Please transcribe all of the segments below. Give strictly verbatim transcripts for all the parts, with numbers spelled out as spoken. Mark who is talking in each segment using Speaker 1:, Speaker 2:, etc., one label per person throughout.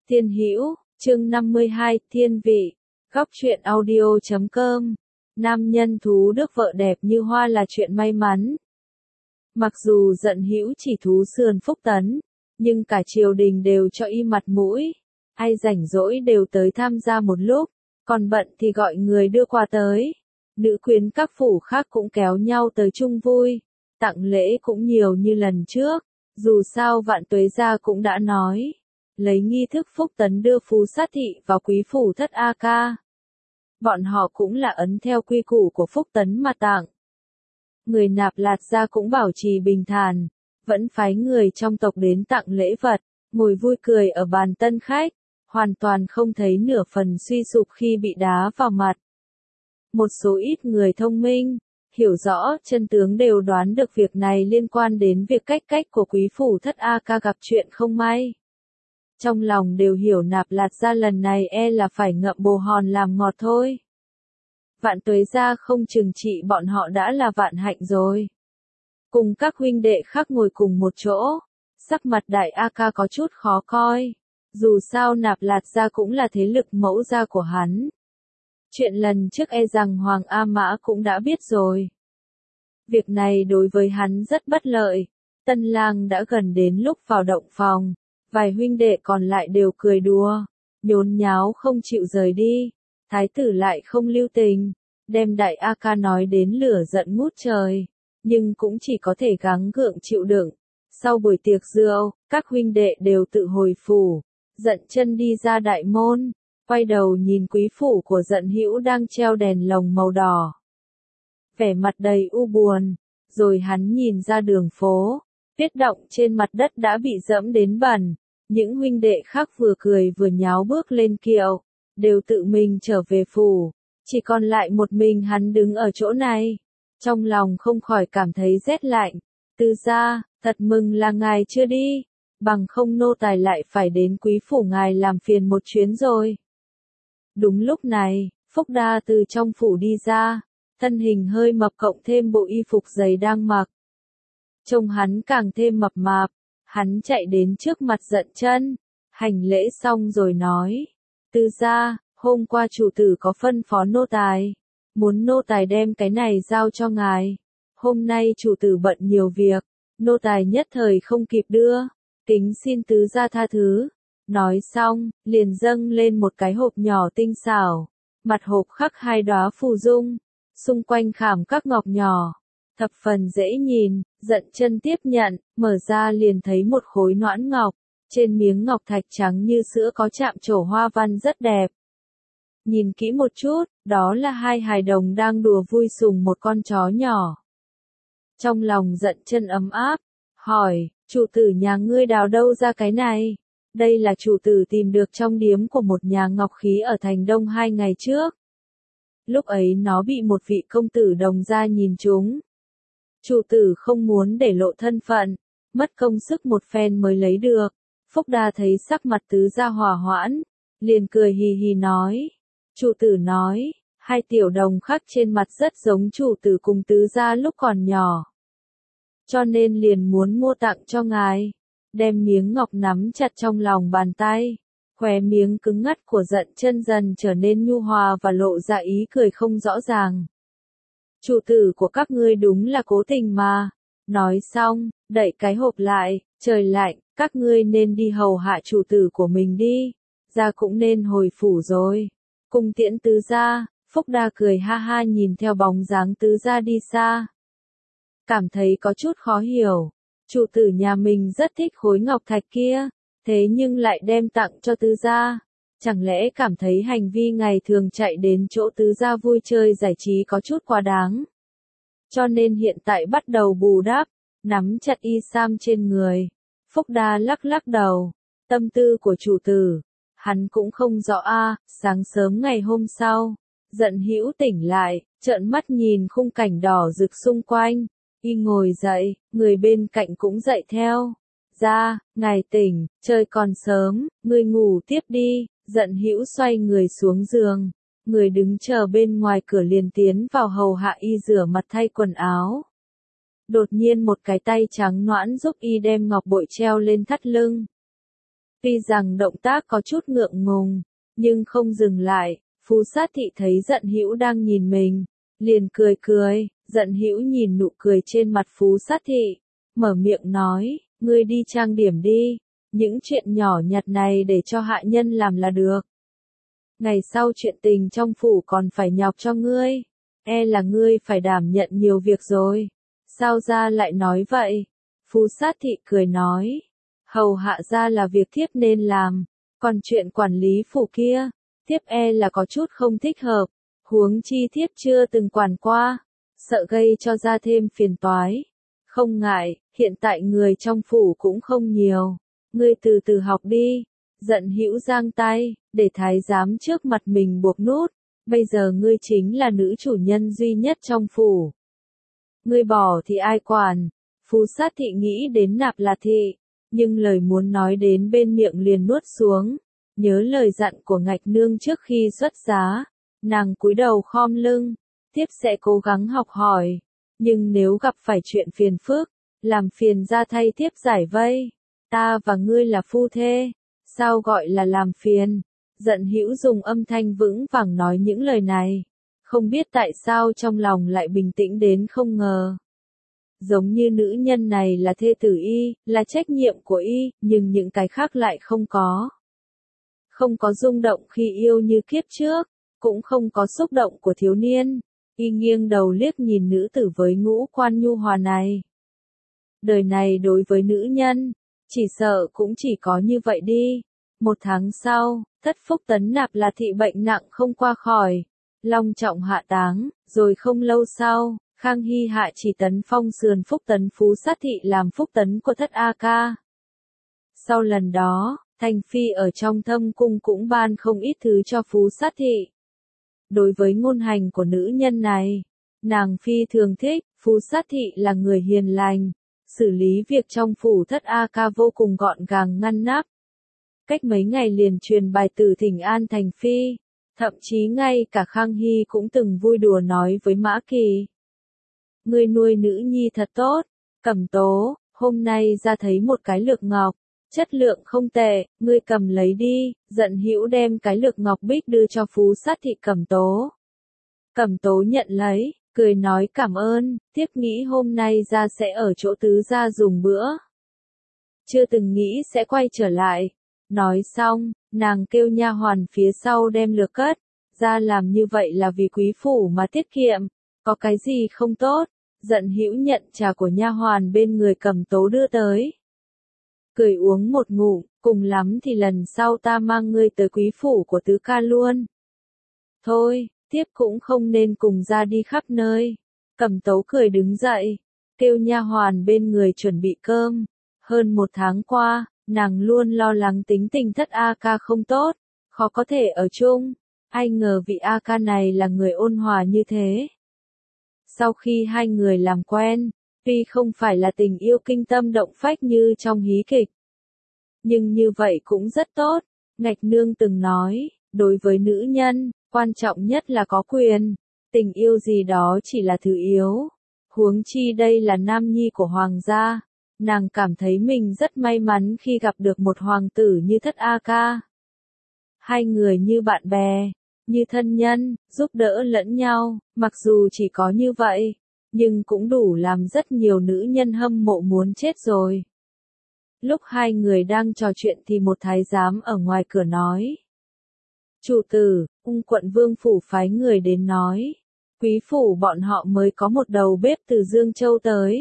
Speaker 1: Thiên Hữu, chương năm mươi hai, Thiên Vị, góc truyện audio chấm com. Nam nhân thú đức vợ đẹp như hoa là chuyện may mắn. Mặc dù Dận Hữu chỉ thú sườn Phúc Tấn, nhưng cả triều đình đều cho y mặt mũi. Ai rảnh rỗi đều tới tham gia một lúc, còn bận thì gọi người đưa quà tới. Nữ quyến các phủ khác cũng kéo nhau tới chung vui, tặng lễ cũng nhiều như lần trước. Dù sao Vạn Tuế gia cũng đã nói, lấy nghi thức Phúc Tấn đưa phú sát thị vào quý phủ thất A Ca. Bọn họ cũng là ấn theo quy củ của Phúc Tấn mà tặng. Người Nạp Lạt gia cũng bảo trì bình thản, vẫn phái người trong tộc đến tặng lễ vật, ngồi vui cười ở bàn tân khách, hoàn toàn không thấy nửa phần suy sụp khi bị đá vào mặt. Một số ít người thông minh, hiểu rõ chân tướng đều đoán được việc này liên quan đến việc cách cách của quý phủ thất A Ca gặp chuyện không may. Trong lòng đều hiểu Nạp Lạt gia lần này e là phải ngậm bồ hòn làm ngọt thôi. Vạn Tuế gia không trừng trị bọn họ đã là vạn hạnh rồi. Cùng các huynh đệ khác ngồi cùng một chỗ, sắc mặt Đại A Ca có chút khó coi. Dù sao Nạp Lạt gia cũng là thế lực mẫu gia của hắn. Chuyện lần trước e rằng Hoàng A Mã cũng đã biết rồi. Việc này đối với hắn rất bất lợi. Tân lang đã gần đến lúc vào động phòng, vài huynh đệ còn lại đều cười đùa, nhốn nháo không chịu rời đi. Thái tử lại không lưu tình, đem Đại A Ca nói đến lửa giận ngút trời, nhưng cũng chỉ có thể gắng gượng chịu đựng. Sau buổi tiệc rượu, các huynh đệ đều tự hồi phủ, Dận chân đi ra đại môn, quay đầu nhìn quý phủ của Dận Hữu đang treo đèn lồng màu đỏ. Vẻ mặt đầy u buồn, rồi hắn nhìn ra đường phố, tuyết động trên mặt đất đã bị dẫm đến bẩn, những huynh đệ khác vừa cười vừa nháo bước lên kiệu, đều tự mình trở về phủ, chỉ còn lại một mình hắn đứng ở chỗ này. Trong lòng không khỏi cảm thấy rét lạnh. Tư gia, thật mừng là ngài chưa đi, bằng không nô tài lại phải đến quý phủ ngài làm phiền một chuyến rồi. Đúng lúc này, Phúc Đa từ trong phủ đi ra, thân hình hơi mập cộng thêm bộ y phục dày đang mặc. Trông hắn càng thêm mập mạp, hắn chạy đến trước mặt Dận chân, hành lễ xong rồi nói, Tư gia, hôm qua chủ tử có phân phó nô tài, muốn nô tài đem cái này giao cho ngài. Hôm nay chủ tử bận nhiều việc, nô tài nhất thời không kịp đưa, kính xin tứ gia tha thứ. Nói xong, liền dâng lên một cái hộp nhỏ tinh xảo, mặt hộp khắc hai đóa phù dung, xung quanh khảm các ngọc nhỏ, thập phần dễ nhìn. Dận chân tiếp nhận, mở ra liền thấy một khối noãn ngọc, trên miếng ngọc thạch trắng như sữa có chạm trổ hoa văn rất đẹp. Nhìn kỹ một chút, đó là hai hài đồng đang đùa vui sùng một con chó nhỏ. Trong lòng Dận chân ấm áp, hỏi, chủ tử nhà ngươi đào đâu ra cái này? Đây là chủ tử tìm được trong điếm của một nhà ngọc khí ở thành Đông hai ngày trước. Lúc ấy nó bị một vị công tử đồng gia nhìn trúng. Chủ tử không muốn để lộ thân phận, mất công sức một phen mới lấy được. Phúc Đa thấy sắc mặt tứ gia hòa hoãn, liền cười hì hì nói. Chủ tử nói, hai tiểu đồng khắc trên mặt rất giống chủ tử cùng tứ gia lúc còn nhỏ. Cho nên liền muốn mua tặng cho ngài. Đem miếng ngọc nắm chặt trong lòng bàn tay, khóe miếng cứng ngắt của Dận chân dần trở nên nhu hòa và lộ ra ý cười không rõ ràng. Chủ tử của các ngươi đúng là cố tình mà. Nói xong, đậy cái hộp lại, trời lạnh, các ngươi nên đi hầu hạ chủ tử của mình đi, gia cũng nên hồi phủ rồi. Cung tiễn tứ gia. Phúc Đa cười ha ha nhìn theo bóng dáng tứ gia đi xa. Cảm thấy có chút khó hiểu. Chủ tử nhà mình rất thích khối ngọc thạch kia, thế nhưng lại đem tặng cho tứ gia. Chẳng lẽ cảm thấy hành vi ngày thường chạy đến chỗ tứ gia vui chơi giải trí có chút quá đáng. Cho nên hiện tại bắt đầu bù đắp, nắm chặt y sam trên người. Phúc Đa lắc lắc đầu, tâm tư của chủ tử, hắn cũng không rõ a. Sáng sớm ngày hôm sau, Dận Hữu tỉnh lại, trợn mắt nhìn khung cảnh đỏ rực xung quanh. Y ngồi dậy, người bên cạnh cũng dậy theo. Ra, ngài tỉnh, trời còn sớm, ngươi ngủ tiếp đi. Dận Hữu xoay người xuống giường, người đứng chờ bên ngoài cửa liền tiến vào hầu hạ y rửa mặt thay quần áo. Đột nhiên một cái tay trắng nõn giúp y đem ngọc bội treo lên thắt lưng. Tuy rằng động tác có chút ngượng ngùng, nhưng không dừng lại. Phú Sát Thị thấy Dận Hữu đang nhìn mình, liền cười cười. Dận Hữu nhìn nụ cười trên mặt Phú Sát Thị, mở miệng nói, ngươi đi trang điểm đi, những chuyện nhỏ nhặt này để cho hạ nhân làm là được. Ngày sau chuyện tình trong phủ còn phải nhọc cho ngươi, e là ngươi phải đảm nhận nhiều việc rồi. Sao gia lại nói vậy? Phú Sát Thị cười nói, hầu hạ gia là việc thiếp nên làm, còn chuyện quản lý phủ kia, thiếp e là có chút không thích hợp, huống chi thiếp chưa từng quản qua, sợ gây cho gia thêm phiền toái. Không ngại, hiện tại người trong phủ cũng không nhiều, ngươi từ từ học đi. Dận Hữu giang tay, để thái giám trước mặt mình buộc nút, bây giờ ngươi chính là nữ chủ nhân duy nhất trong phủ. Ngươi bỏ thì ai quản? Phú Sát Thị nghĩ đến Nạp Là Thị, nhưng lời muốn nói đến bên miệng liền nuốt xuống, nhớ lời dặn của Ngạch Nương trước khi xuất giá, nàng cúi đầu khom lưng, thiếp sẽ cố gắng học hỏi, nhưng nếu gặp phải chuyện phiền phức, làm phiền ra thay thiếp giải vây, ta và ngươi là phu thê. Sao gọi là làm phiền? Dận Hữu dùng âm thanh vững vàng nói những lời này, không biết tại sao trong lòng lại bình tĩnh đến không ngờ. Giống như nữ nhân này là thê tử y, là trách nhiệm của y, nhưng những cái khác lại không có. Không có rung động khi yêu như kiếp trước, cũng không có xúc động của thiếu niên. Y nghiêng đầu liếc nhìn nữ tử với ngũ quan nhu hòa này. Đời này đối với nữ nhân, chỉ sợ cũng chỉ có như vậy đi. Một tháng sau, thất Phúc Tấn Nạp Là Thị bệnh nặng không qua khỏi, long trọng hạ táng, rồi không lâu sau, Khang Hy hạ chỉ tấn phong sườn Phúc Tấn Phú Sát Thị làm Phúc Tấn của thất A Ca. Sau lần đó, Thành Phi ở trong thâm cung cũng ban không ít thứ cho Phú Sát Thị. Đối với ngôn hành của nữ nhân này, nàng Phi thường thích. Phú Sát Thị là người hiền lành, xử lý việc trong phủ thất A Ca vô cùng gọn gàng ngăn nắp. Cách mấy ngày liền truyền bài từ thỉnh an Thành Phi, thậm chí ngay cả Khang Hy cũng từng vui đùa nói với Mã Kỳ. Ngươi nuôi nữ nhi thật tốt, Cẩm Tố, hôm nay ra thấy một cái lược ngọc, chất lượng không tệ, ngươi cầm lấy đi. Dận Hữu đem cái lược ngọc bích đưa cho Phú Sát Thị Cẩm Tố. Cẩm Tố nhận lấy, cười nói cảm ơn, thiếp nghĩ hôm nay ra sẽ ở chỗ tứ gia dùng bữa. Chưa từng nghĩ sẽ quay trở lại. Nói xong, nàng kêu nha hoàn phía sau đem lược cất, ra làm như vậy là vì quý phủ mà tiết kiệm, có cái gì không tốt. Dận Hữu nhận trà của nha hoàn bên người Cẩm Tố đưa tới. Cười uống một ngụm, cùng lắm thì lần sau ta mang ngươi tới quý phủ của tứ ca luôn. Thôi, tiếp cũng không nên cùng ra đi khắp nơi. Cẩm Tố cười đứng dậy, kêu nha hoàn bên người chuẩn bị cơm. Hơn một tháng qua, nàng luôn lo lắng tính tình thất A Ca không tốt, khó có thể ở chung. Ai ngờ vị A Ca này là người ôn hòa như thế. Sau khi hai người làm quen, tuy không phải là tình yêu kinh tâm động phách như trong hí kịch, nhưng như vậy cũng rất tốt. Ngạch Nương từng nói, đối với nữ nhân, quan trọng nhất là có quyền, tình yêu gì đó chỉ là thứ yếu. Huống chi đây là nam nhi của hoàng gia, nàng cảm thấy mình rất may mắn khi gặp được một hoàng tử như thất A Ca. Hai người như bạn bè, như thân nhân, giúp đỡ lẫn nhau, mặc dù chỉ có như vậy, nhưng cũng đủ làm rất nhiều nữ nhân hâm mộ muốn chết rồi. Lúc hai người đang trò chuyện thì một thái giám ở ngoài cửa nói. Chủ tử, ung quận vương phủ phái người đến nói, quý phủ bọn họ mới có một đầu bếp từ Dương Châu tới.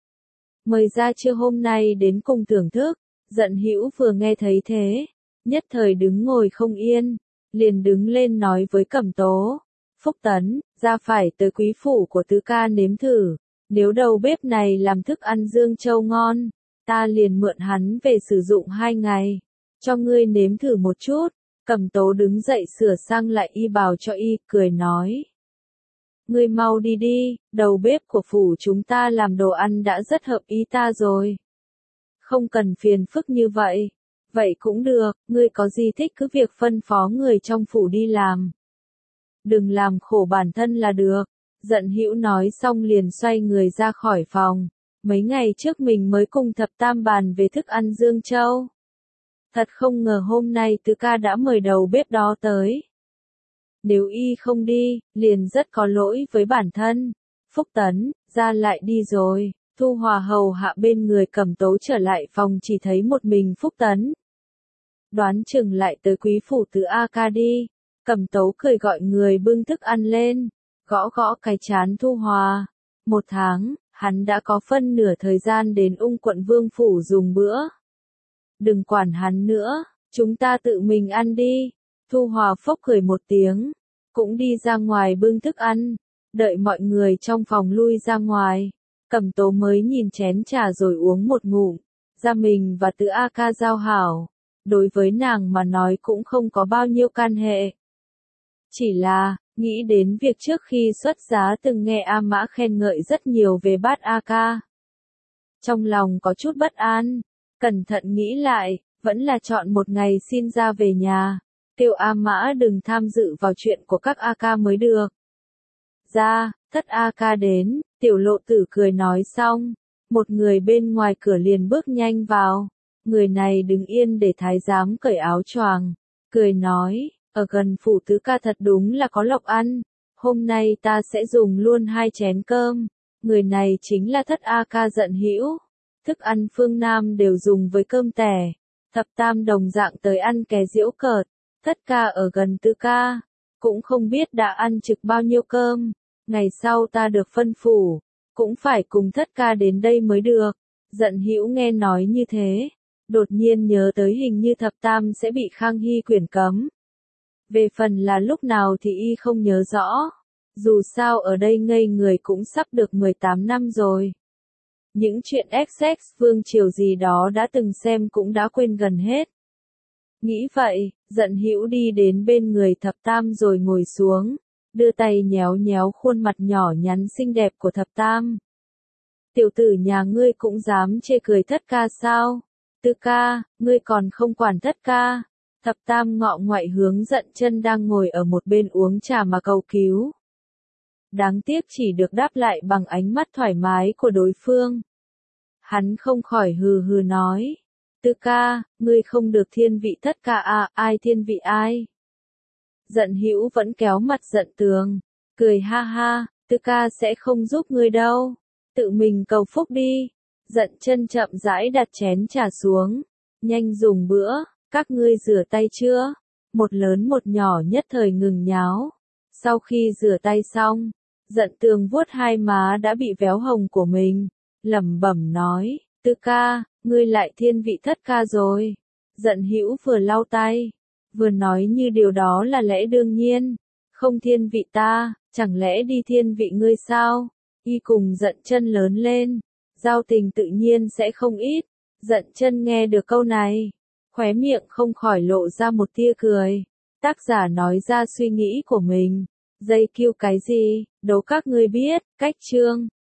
Speaker 1: Mời ra trưa hôm nay đến cùng thưởng thức. Dận Hữu vừa nghe thấy thế, nhất thời đứng ngồi không yên, liền đứng lên nói với Cẩm Tố. Phúc Tấn, ra phải tới quý phủ của tứ ca nếm thử, nếu đầu bếp này làm thức ăn Dương Châu ngon, ta liền mượn hắn về sử dụng hai ngày, cho ngươi nếm thử một chút. Cẩm Tố đứng dậy sửa sang lại y bào cho y, cười nói. Ngươi mau đi đi, đầu bếp của phủ chúng ta làm đồ ăn đã rất hợp ý ta rồi. Không cần phiền phức như vậy. Vậy cũng được, ngươi có gì thích cứ việc phân phó người trong phủ đi làm. Đừng làm khổ bản thân là được. Dận Hữu nói xong liền xoay người ra khỏi phòng. Mấy ngày trước mình mới cùng thập tam bàn về thức ăn Dương Châu. Thật không ngờ hôm nay Tứ ca đã mời đầu bếp đó tới. Nếu y không đi, liền rất có lỗi với bản thân. Phúc Tấn, ra lại đi rồi. Thu Hòa hầu hạ bên người Cẩm Tấu trở lại phòng chỉ thấy một mình Phúc Tấn. Đoán chừng lại tới quý phủ Tứ A ca đi. Cẩm Tấu cười gọi người bưng thức ăn lên, gõ gõ cái trán Thu Hòa. Một tháng, hắn đã có phân nửa thời gian đến Ung quận Vương phủ dùng bữa. Đừng quản hắn nữa, chúng ta tự mình ăn đi. Thu Hòa phốc cười một tiếng, cũng đi ra ngoài bưng thức ăn, đợi mọi người trong phòng lui ra ngoài. Cẩm Tố mới nhìn chén trà rồi uống một ngụm, Gia mình và Tứ A ca giao hảo, đối với nàng mà nói cũng không có bao nhiêu can hệ. Chỉ là, nghĩ đến việc trước khi xuất giá từng nghe A Mã khen ngợi rất nhiều về bát A ca. Trong lòng có chút bất an, cẩn thận nghĩ lại, vẫn là chọn một ngày xin ra về nhà, kêu A Mã đừng tham dự vào chuyện của các A ca mới được. Ra, thất A ca đến, Tiểu Lộ Tử cười nói xong, một người bên ngoài cửa liền bước nhanh vào, người này đứng yên để thái giám cởi áo choàng, cười nói, ở gần phủ Tứ ca thật đúng là có lộc ăn, hôm nay ta sẽ dùng luôn hai chén cơm, người này chính là thất A ca Dận Hữu, thức ăn phương Nam đều dùng với cơm tẻ, thập tam đồng dạng tới ăn ké giễu cợt, thất ca ở gần Tứ ca, cũng không biết đã ăn trực bao nhiêu cơm, ngày sau ta được phân phủ, cũng phải cùng thất ca đến đây mới được. Dận Hữu nghe nói như thế, đột nhiên nhớ tới hình như thập tam sẽ bị Khang Hy quyển cấm. Về phần là lúc nào thì y không nhớ rõ, dù sao ở đây ngây người cũng sắp được mười tám năm rồi. Những chuyện Essex vương triều gì đó đã từng xem cũng đã quên gần hết. Nghĩ vậy, Dận Hữu đi đến bên người thập tam rồi ngồi xuống, đưa tay nhéo nhéo khuôn mặt nhỏ nhắn xinh đẹp của thập tam. Tiểu tử nhà ngươi cũng dám chê cười thất ca sao? Tứ ca, ngươi còn không quản thất ca. Thập tam ngọ ngoại hướng Dận Chân đang ngồi ở một bên uống trà mà cầu cứu. Đáng tiếc chỉ được đáp lại bằng ánh mắt thoải mái của đối phương. Hắn không khỏi hừ hừ nói. Tứ ca, ngươi không được thiên vị thất ca à, ai thiên vị ai? Dận Hữu vẫn kéo mặt Dận Tường, cười ha ha, Tứ ca sẽ không giúp ngươi đâu, tự mình cầu phúc đi. Dận Chân chậm rãi đặt chén trà xuống, nhanh dùng bữa, các ngươi rửa tay chưa? Một lớn một nhỏ nhất thời ngừng nháo. Sau khi rửa tay xong, Dận Tường vuốt hai má đã bị véo hồng của mình, lẩm bẩm nói, Tứ ca, ngươi lại thiên vị thất ca rồi. Dận Hữu vừa lau tay, vừa nói như điều đó là lẽ đương nhiên, không thiên vị ta, chẳng lẽ đi thiên vị ngươi sao? Y cùng Dận Chân lớn lên, giao tình tự nhiên sẽ không ít. Dận Chân nghe được câu này, khóe miệng không khỏi lộ ra một tia cười. Tác giả nói ra suy nghĩ của mình. Dây kêu cái gì, đố các ngươi biết, cách chương.